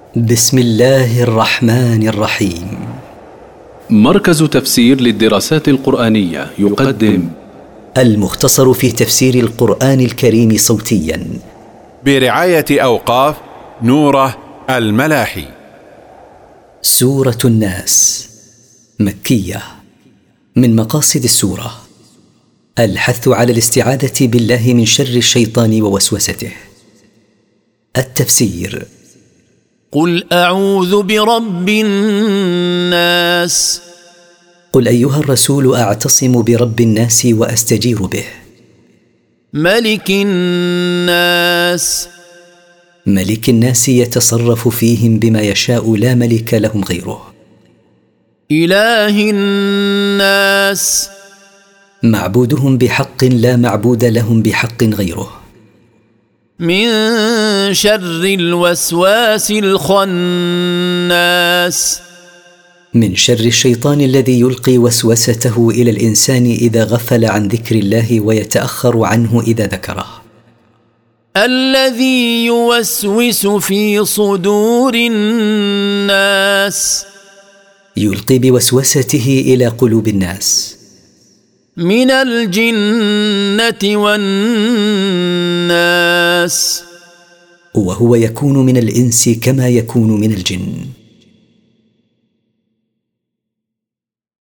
بسم الله الرحمن الرحيم. مركز تفسير للدراسات القرآنية يقدم المختصر في تفسير القرآن الكريم صوتيا برعاية أوقاف نوره الملاحي. سورة الناس مكية. من مقاصد السورة الحث على الاستعاذة بالله من شر الشيطان ووسوسته. التفسير: قل أعوذ برب الناس. قل أيها الرسول أعتصم برب الناس وأستجير به. ملك الناس. ملك الناس يتصرف فيهم بما يشاء، لا ملك لهم غيره. إله الناس. معبودهم بحق، لا معبود لهم بحق غيره. من شر الوسواس الخناس. من شر الشيطان الذي يلقي وسوسته إلى الإنسان إذا غفل عن ذكر الله ويتأخر عنه إذا ذكره. الذي يوسوس في صدور الناس. يلقي بوسوسته إلى قلوب الناس. من الجنة والناس. وهو يكون من الإنس كما يكون من الجن.